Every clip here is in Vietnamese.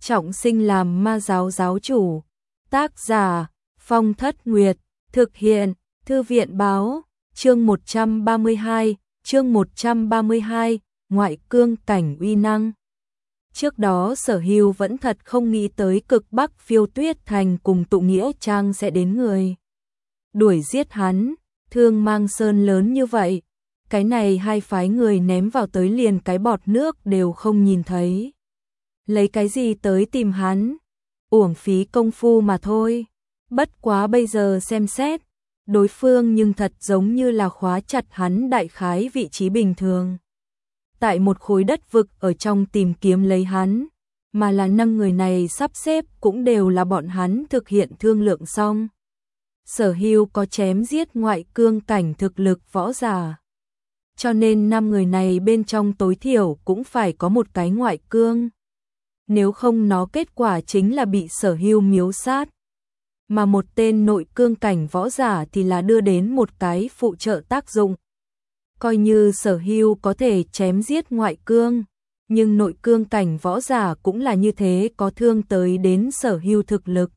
trọng sinh làm ma giáo giáo chủ. Tác giả Phong Thất Nguyệt, thực hiện Thư viện báo, chương 132, ngoại cương cảnh uy năng. Trước đó Sở Hưu vẫn thật không nghĩ tới cực Bắc Phiêu Tuyết Thành cùng Tụ Nghĩa Trang sẽ đến người đuổi giết hắn, Thương Mang Sơn lớn như vậy, cái này hai phái người ném vào tới liền cái bọt nước đều không nhìn thấy. Lấy cái gì tới tìm hắn? Uổng phí công phu mà thôi. Bất quá bây giờ xem xét, đối phương nhưng thật giống như là khóa chặt hắn đại khái vị trí bình thường. Tại một khối đất vực ở trong tìm kiếm lấy hắn, mà là 5 người này sắp xếp cũng đều là bọn hắn thực hiện thương lượng xong. Sở Hưu có chém giết ngoại cương cảnh thực lực võ giả, cho nên 5 người này bên trong tối thiểu cũng phải có một cái ngoại cương. Nếu không nó kết quả chính là bị Sở Hưu miếu sát. Mà một tên nội cương cảnh võ giả thì là đưa đến một cái phụ trợ tác dụng. Coi như Sở Hưu có thể chém giết ngoại cương, nhưng nội cương cảnh võ giả cũng là như thế có thương tới đến Sở Hưu thực lực.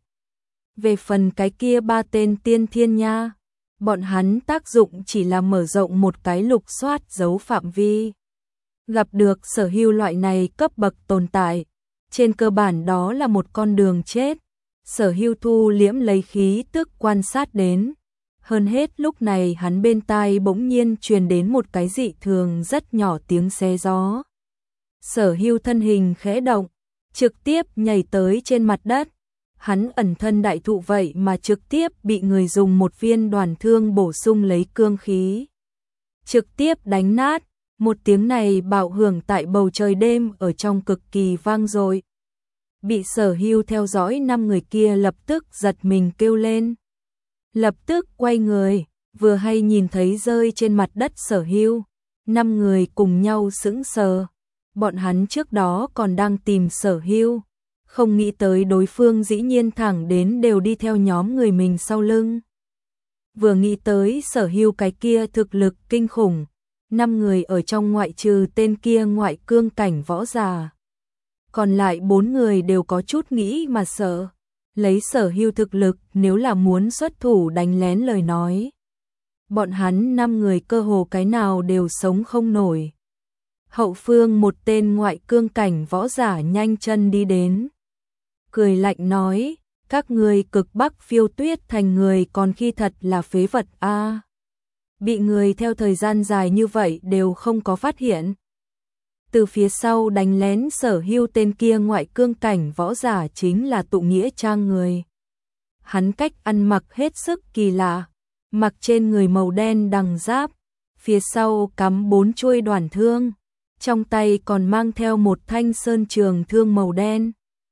Về phần cái kia 3 tên tiên thiên nha, bọn hắn tác dụng chỉ là mở rộng một cái lục soát dấu phạm vi. Gặp được Sở Hưu loại này cấp bậc tồn tại, trên cơ bản đó là một con đường chết. Sở Hưu thu liễm lấy khí tức quan sát đến. Hơn hết lúc này hắn bên tai bỗng nhiên truyền đến một cái dị thường rất nhỏ tiếng xé gió. Sở Hưu thân hình khẽ động, trực tiếp nhảy tới trên mặt đất. Hắn ẩn thân đại thụ vậy mà trực tiếp bị người dùng một viên đoàn thương bổ sung lấy cương khí. Trực tiếp đánh nát, một tiếng này bạo hưởng tại bầu trời đêm ở trong cực kỳ vang dội. Bị Sở Hưu theo dõi 5 người kia lập tức giật mình kêu lên. Lập tức quay người, vừa hay nhìn thấy rơi trên mặt đất Sở Hưu, 5 người cùng nhau sững sờ. Bọn hắn trước đó còn đang tìm Sở Hưu, không nghĩ tới đối phương dĩ nhiên thẳng đến đều đi theo nhóm người mình sau lưng. Vừa nghĩ tới Sở Hưu cái kia thực lực kinh khủng, 5 người ở trong ngoại trừ tên kia ngoại cương cảnh võ giả, còn lại 4 người đều có chút nghĩ mà sợ. Lấy Sở Hưu thực lực nếu là muốn xuất thủ đánh lén lời nói, bọn hắn 5 người cơ hồ cái nào đều sống không nổi. Hậu phương một tên ngoại cương cảnh võ giả nhanh chân đi đến, cười lạnh nói, các người cực Bắc Phiêu Tuyết Thành người còn khi thật là phế vật a. Bị người theo thời gian dài như vậy đều không có phát hiện. Từ phía sau đánh lén Sở Hưu tên kia ngoại cương cảnh võ giả chính là Tụ Nghĩa Trang người. Hắn cách ăn mặc hết sức kỳ lạ, mặc trên người màu đen đằng giáp, phía sau cắm 4 chuôi đoàn thương, trong tay còn mang theo một thanh sơn trường thương màu đen.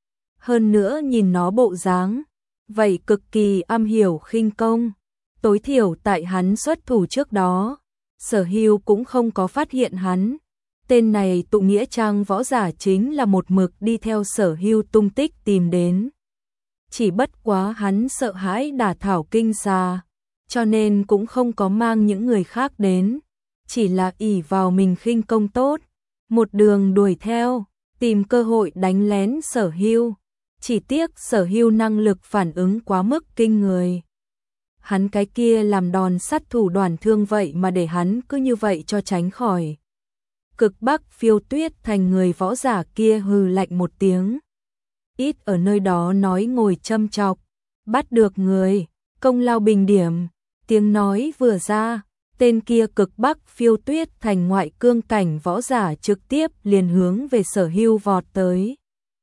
Hơn nữa nhìn nó bộ dáng, vậy cực kỳ am hiểu khinh công, tối thiểu tại hắn xuất thủ trước đó, Sở Hưu cũng không có phát hiện hắn. Tên này Tụ Nghĩa Trang võ giả chính là một mực đi theo Sở Hưu tung tích tìm đến. Chỉ bất quá hắn sợ hãi đả thảo kinh xà, cho nên cũng không có mang những người khác đến, chỉ là ỷ vào mình khinh công tốt, một đường đuổi theo, tìm cơ hội đánh lén Sở Hưu. Chỉ tiếc Sở Hưu năng lực phản ứng quá mức kinh người. Hắn cái kia làm đòn sát thủ đoàn thương vậy mà để hắn cứ như vậy cho tránh khỏi. Cực Bắc Phiêu Tuyết Thành người võ giả kia hừ lạnh một tiếng. Ít ở nơi đó nói ngồi châm chọc, bắt được người, công lao bình điểm. Tiếng nói vừa ra, tên kia Cực Bắc Phiêu Tuyết Thành ngoại cương cảnh võ giả trực tiếp liền hướng về Sở Hưu vọt tới.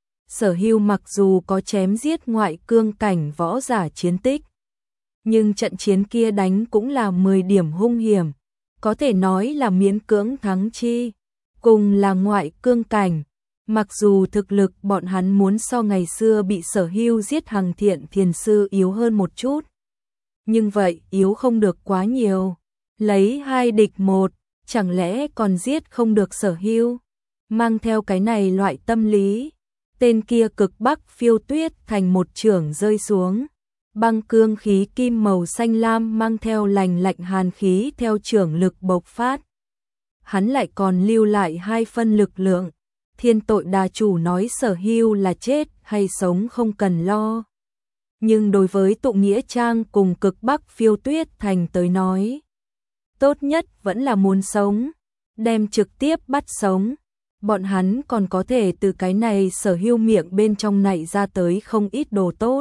Sở Hưu mặc dù có chém giết ngoại cương cảnh võ giả chiến tích, nhưng trận chiến kia đánh cũng là 10 điểm hung hiểm, có thể nói là miễn cưỡng thắng chi. Cùng là ngoại cương cảnh, mặc dù thực lực bọn hắn muốn so ngày xưa bị Sở Hưu giết Hằng Thiện Thiền Sư yếu hơn một chút, nhưng vậy yếu không được quá nhiều. Lấy 2 địch 1, chẳng lẽ còn giết không được Sở Hưu? Mang theo cái này loại tâm lý, tên kia Cực Bắc Phiêu Tuyết Thành một chưởng rơi xuống, băng cương khí kim màu xanh lam mang theo lành lạnh hàn khí theo chưởng lực bộc phát. Hắn lại còn lưu lại 2 phân lực lượng. Thiên Tội Đà Chủ nói Sở Hưu là chết hay sống không cần lo. Nhưng đối với Tụ Nghĩa Trang cùng Cực Bắc Phiêu Tuyết Thành tới nói, tốt nhất vẫn là muốn sống, đem trực tiếp bắt sống. Bọn hắn còn có thể từ cái này Sở Hưu miệng bên trong này ra tới không ít đồ tốt.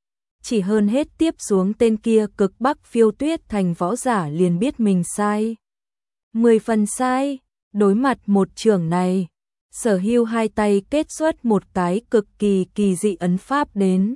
Chỉ hơn hết tiếp xuống tên kia Cực Bắc Phiêu Tuyết Thành võ giả liền biết mình sai. 10 phần sai, đối mặt một trường này, Sở Hưu hai tay kết xuất một cái cực kỳ kỳ dị ấn pháp đến.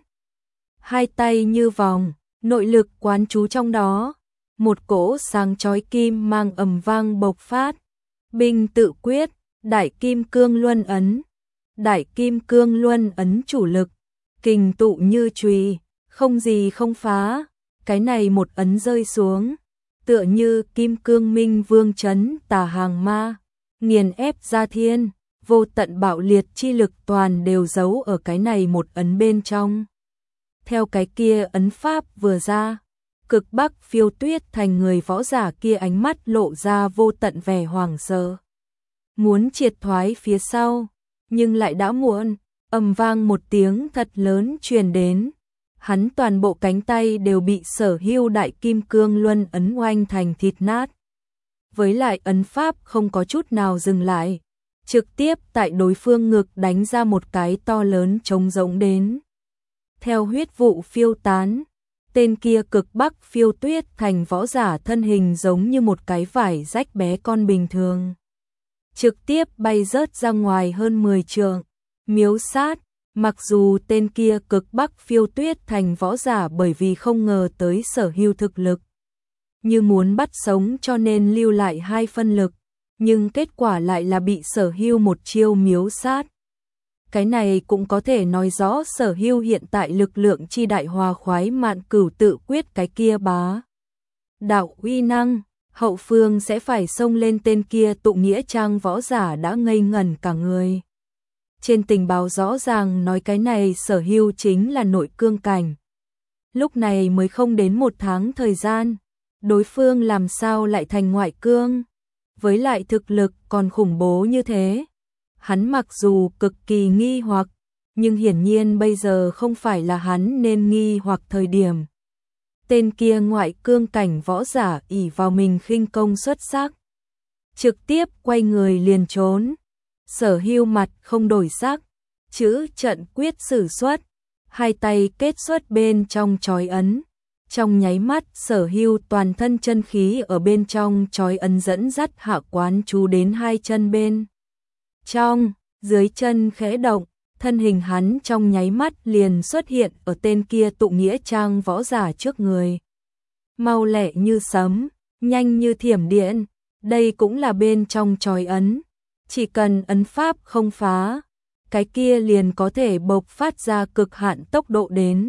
Hai tay như vòng, nội lực quán trú trong đó, một cỗ sáng chói kim mang ầm vang bộc phát. Binh tự quyết, Đại Kim Cương Luân ấn. Đại Kim Cương Luân ấn chủ lực, kình tụ như chùy, không gì không phá. Cái này một ấn rơi xuống, tựa như Kim Cương Minh Vương trấn tà hàng ma, nghiền ép ra thiên, vô tận bạo liệt chi lực toàn đều giấu ở cái này một ấn bên trong. Theo cái kia ấn pháp vừa ra, Cực Bắc Phiêu Tuyết Thành người võ giả kia ánh mắt lộ ra vô tận vẻ hoảng sợ. Muốn triệt thoái phía sau, nhưng lại đã muộn, ầm vang một tiếng thật lớn truyền đến. Hắn toàn bộ cánh tay đều bị Sở Hưu Đại Kim Cương Luân ấn oanh thành thịt nát. Với lại ấn pháp không có chút nào dừng lại, trực tiếp tại đối phương ngực đánh ra một cái to lớn trống rỗng đến. Theo huyết vụ phiêu tán, tên kia Cực Bắc Phiêu Tuyết Thành võ giả thân hình giống như một cái vải rách bé con bình thường, trực tiếp bay rớt ra ngoài hơn 10 trượng. Miếu sát, mặc dù tên kia Cực Bắc Phiêu Tuyết Thành võ giả bởi vì không ngờ tới Sở Hưu thực lực, như muốn bắt sống cho nên lưu lại 2 phân lực, nhưng kết quả lại là bị Sở Hưu một chiêu miếu sát. Cái này cũng có thể nói rõ Sở Hưu hiện tại lực lượng chi đại hòa khoái mạn cửu tự quyết cái kia bá đạo uy năng, hậu phương sẽ phải xông lên tên kia Tụ Nghĩa Trang võ giả đã ngây ngẩn cả người. Trên tình báo rõ ràng nói cái này Sở Hưu chính là nội cương cảnh. Lúc này mới không đến 1 tháng thời gian, đối phương làm sao lại thành ngoại cương, với lại thực lực còn khủng bố như thế. Hắn mặc dù cực kỳ nghi hoặc, nhưng hiển nhiên bây giờ không phải là hắn nên nghi hoặc thời điểm. Tên kia ngoại cương cảnh võ giả ỷ vào mình khinh công xuất sắc, trực tiếp quay người liền trốn. Sở Hưu mặt không đổi sắc, chữ trận quyết sử xuất, hai tay kết xuất bên trong chói ấn. Trong nháy mắt Sở Hưu toàn thân chân khí ở bên trong chói ấn dẫn dắt hạ quán chú đến 2 chân bên trong, dưới chân khẽ động, thân hình hắn trong nháy mắt liền xuất hiện ở tên kia Tụ Nghĩa Trang võ giả trước người. Mau lẹ như sấm, nhanh như thiểm điện, đây cũng là bên trong chói ấn. Chỉ cần ấn pháp không phá, cái kia liền có thể bộc phát ra cực hạn tốc độ đến.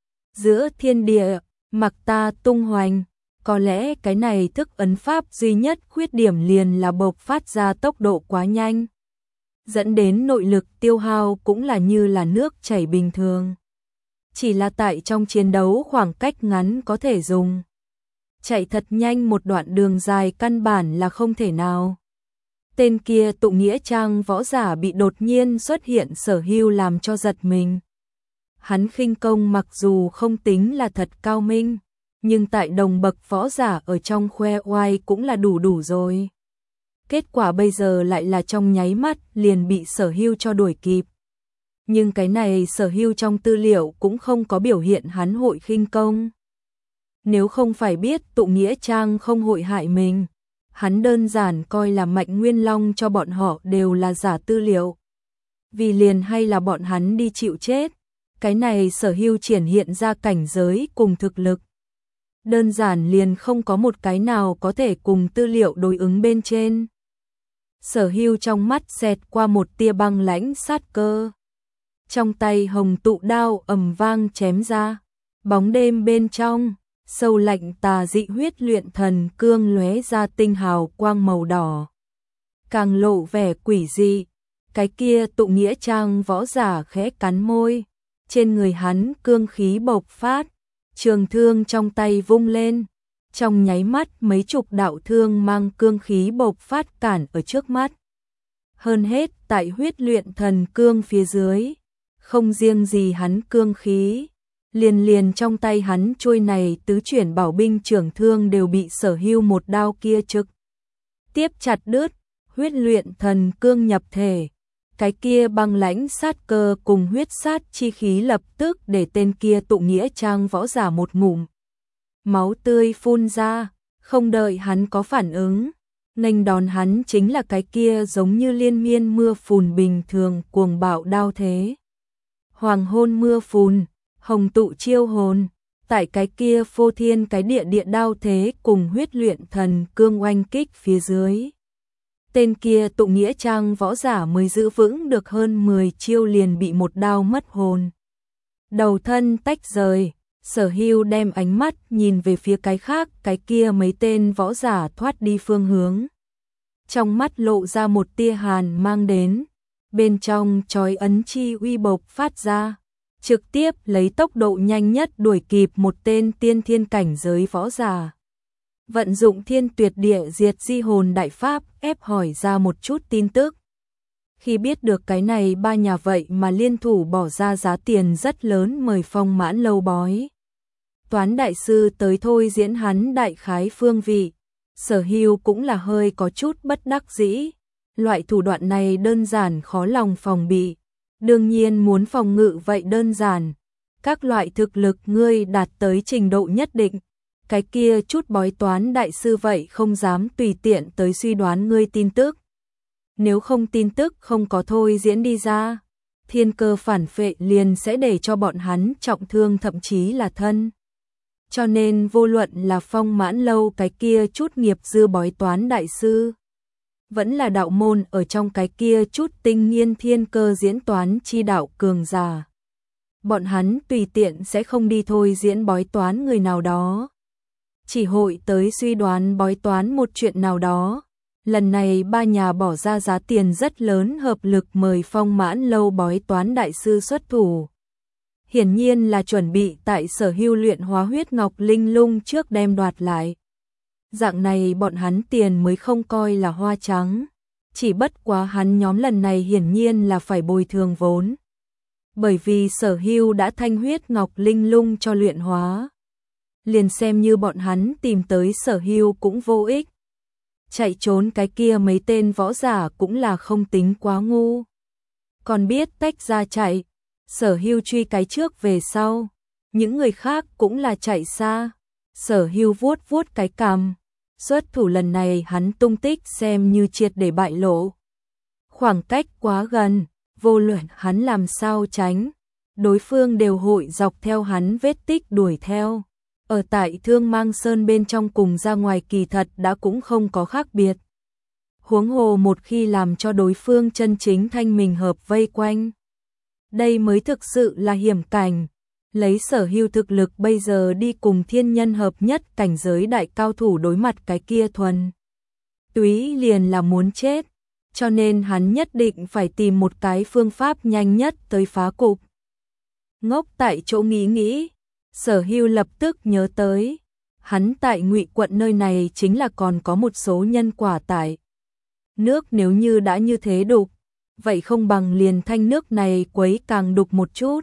Giữa thiên địa, mặc ta tung hoành, có lẽ cái này thức ấn pháp duy nhất khuyết điểm liền là bộc phát ra tốc độ quá nhanh, dẫn đến nội lực tiêu hao cũng là như là nước chảy bình thường. Chỉ là tại trong chiến đấu khoảng cách ngắn có thể dùng. Chạy thật nhanh một đoạn đường dài căn bản là không thể nào. Tên kia Tụ Nghĩa Trang võ giả bị đột nhiên xuất hiện Sở Hưu làm cho giật mình. Hắn khinh công mặc dù không tính là thật cao minh, nhưng tại đồng bậc võ giả ở trong khoe oai cũng là đủ rồi. Kết quả bây giờ lại là trong nháy mắt liền bị Sở Hưu cho đuổi kịp. Nhưng cái này Sở Hưu trong tư liệu cũng không có biểu hiện hắn hội khinh công. Nếu không phải biết Tụ Nghĩa Trang không hội hại mình, hắn đơn giản coi là Mạnh Nguyên Long cho bọn họ đều là giả tư liệu. Vì liền hay là bọn hắn đi chịu chết, cái này Sở Hưu triển hiện ra cảnh giới cùng thực lực. Đơn giản liền không có một cái nào có thể cùng tư liệu đối ứng bên trên. Sở Hưu trong mắt xẹt qua một tia băng lãnh sát cơ. Trong tay hồng tụ đao ầm vang chém ra, bóng đêm bên trong, sâu lạnh tà dị huyết luyện thần cương lóe ra tinh hào quang màu đỏ. Càng lộ vẻ quỷ dị, cái kia Tụ Nghĩa Trang võ giả khẽ cắn môi, trên người hắn cương khí bộc phát, trường thương trong tay vung lên, trong nháy mắt mấy chục đạo thương mang cương khí bộc phát cản ở trước mắt. Hơn hết tại huyết luyện thần cương phía dưới, Không riêng gì hắn cương khí, liền trong tay hắn chuôi này tứ chuyển bảo binh trưởng thương đều bị Sở Hưu một đao kia trực tiếp chặt đứt, huyết luyện thần cương nhập thể. Cái kia băng lãnh sát cơ cùng huyết sát chi khí lập tức để tên kia tụ nghĩa trang võ giả một ngụm máu tươi phun ra, không đợi hắn có phản ứng, nghênh đón hắn chính là cái kia giống như liên miên mưa phùn bình thường cuồng bạo đao thế. Hoàng hôn mưa phùn, hồng tụ chiêu hồn, tại cái kia phô thiên cái địa đao thế cùng huyết luyện thần cương oanh kích phía dưới. Tên kia tụ nghĩa trang võ giả mới giữ vững được hơn 10 chiêu liền bị một đao mất hồn. Đầu thân tách rời, Sở Hưu đem ánh mắt nhìn về phía cái khác, cái kia mấy tên võ giả thoát đi phương hướng. Trong mắt lộ ra một tia hàn mang đến, bên trong chói ấn chi uy bộc phát ra, trực tiếp lấy tốc độ nhanh nhất đuổi kịp một tên tiên thiên cảnh giới võ giả. Vận dụng thiên tuyệt địa diệt di hồn đại pháp ép hỏi ra một chút tin tức. Khi biết được cái này ba nhà vậy mà liên thủ bỏ ra giá tiền rất lớn mời Phong Mãn Lâu bói toán đại sư tới thôi diễn hắn đại khái phương vị, Sở Hưu cũng là hơi có chút bất đắc dĩ. Loại thủ đoạn này đơn giản khó lòng phòng bị, đương nhiên muốn phòng ngự vậy đơn giản. Các loại thực lực ngươi đạt tới trình độ nhất định, cái kia chút bói toán đại sư vậy không dám tùy tiện tới suy đoán ngươi tin tức. Nếu không tin tức không có thôi diễn đi ra, thiên cơ phản phệ liền sẽ để cho bọn hắn trọng thương thậm chí là thân. Cho nên vô luận là Phong Mãn Lâu cái kia chút nghiệp dư bói toán đại sư, vẫn là đạo môn ở trong cái kia chút tinh nghiên thiên cơ diễn toán chi đạo cường giả. Bọn hắn tùy tiện sẽ không đi thôi diễn bói toán người nào đó, chỉ hội tới suy đoán bói toán một chuyện nào đó. Lần này ba nhà bỏ ra giá tiền rất lớn hợp lực mời Phong Mãn Lâu bói toán đại sư xuất thủ. Hiển nhiên là chuẩn bị tại Sở Hưu luyện hóa huyết ngọc linh lung trước đem đoạt lại. Dạng này bọn hắn tiền mới không coi là hoa trắng, chỉ bất quá hắn nhóm lần này hiển nhiên là phải bồi thường vốn. Bởi vì Sở Hưu đã thanh huyết ngọc linh lung cho luyện hóa, liền xem như bọn hắn tìm tới Sở Hưu cũng vô ích. Chạy trốn cái kia mấy tên võ giả cũng là không tính quá ngu, còn biết tách ra chạy. Sở Hưu truy cái trước về sau, những người khác cũng là chạy xa. Sở Hưu vuốt vuốt cái cằm, xuất thủ lần này hắn tung tích xem như triệt để bại lộ. Khoảng cách quá gần, vô luận hắn làm sao tránh, đối phương đều hội dọc theo hắn vết tích đuổi theo. Ở tại Thương Mang Sơn bên trong cùng ra ngoài kỳ thật đã cũng không có khác biệt. Huống hồ một khi làm cho đối phương chân chính thanh mình hợp vây quanh, đây mới thực sự là hiểm cảnh. Lấy Sở Hưu thực lực bây giờ đi cùng thiên nhân hợp nhất cảnh giới đại cao thủ đối mặt cái kia thuần túy liền là muốn chết, cho nên hắn nhất định phải tìm một cái phương pháp nhanh nhất tới phá cục. Ngốc tại chỗ nghĩ, Sở Hưu lập tức nhớ tới, hắn tại Ngụy quận nơi này chính là còn có một số nhân quả tại nước, nếu như đã như thế đục, vậy không bằng liền thanh nước này quấy càng đục một chút.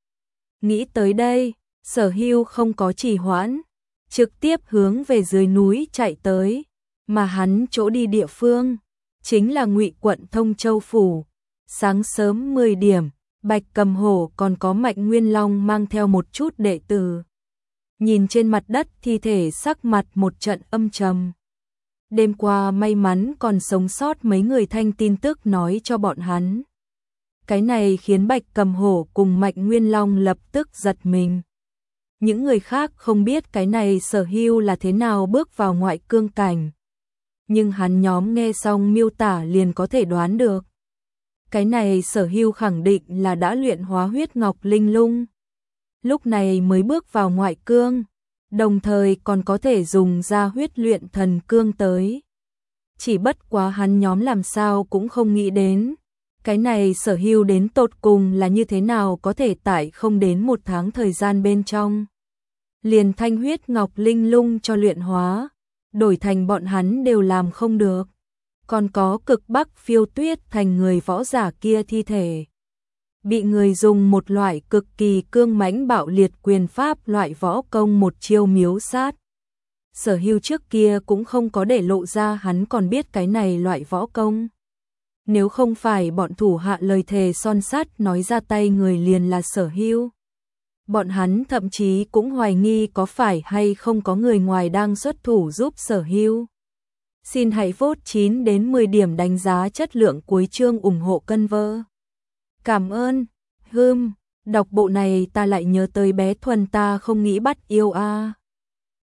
Nghĩ tới đây, Sở Hưu không có trì hoãn, trực tiếp hướng về dưới núi chạy tới, mà hắn chỗ đi địa phương chính là Ngụy quận Thông Châu phủ. Sáng sớm 10 điểm, Bạch Cầm Hổ còn có Mạnh Nguyên Long mang theo một chút đệ tử. Nhìn trên mặt đất thi thể, sắc mặt một trận âm trầm. Đêm qua may mắn còn sống sót mấy người thanh tin tức nói cho bọn hắn. Cái này khiến Bạch Cầm Hổ cùng Mạnh Nguyên Long lập tức giật mình. Những người khác không biết cái này Sở Hưu là thế nào bước vào ngoại cương cảnh, nhưng hắn nhóm nghe xong miêu tả liền có thể đoán được. Cái này Sở Hưu khẳng định là đã luyện hóa huyết ngọc linh lung, lúc này mới bước vào ngoại cương, đồng thời còn có thể dùng ra huyết luyện thần cương tới. Chỉ bất quá hắn nhóm làm sao cũng không nghĩ đến, cái này Sở Hưu đến tột cùng là như thế nào có thể tại không đến một tháng thời gian bên trong liền thanh huyết ngọc linh lung cho luyện hóa, đổi thành bọn hắn đều làm không được. Còn có Cực Bắc Phiêu Tuyết thành người võ giả kia thi thể, bị người dùng một loại cực kỳ cương mãnh bạo liệt quyền pháp loại võ công một chiêu miếu sát. Sở Hưu trước kia cũng không có để lộ ra hắn còn biết cái này loại võ công. Nếu không phải bọn thủ hạ lời thề son sắt nói ra tay người liền là Sở Hưu, bọn hắn thậm chí cũng hoài nghi có phải hay không có người ngoài đang xuất thủ giúp Sở Hưu. Xin hãy vote 9 đến 10 điểm đánh giá chất lượng cuối chương ủng hộ cân vơ. Cảm ơn. Đọc bộ này ta lại nhớ tới bé Thuần ta không nghĩ bắt yêu a.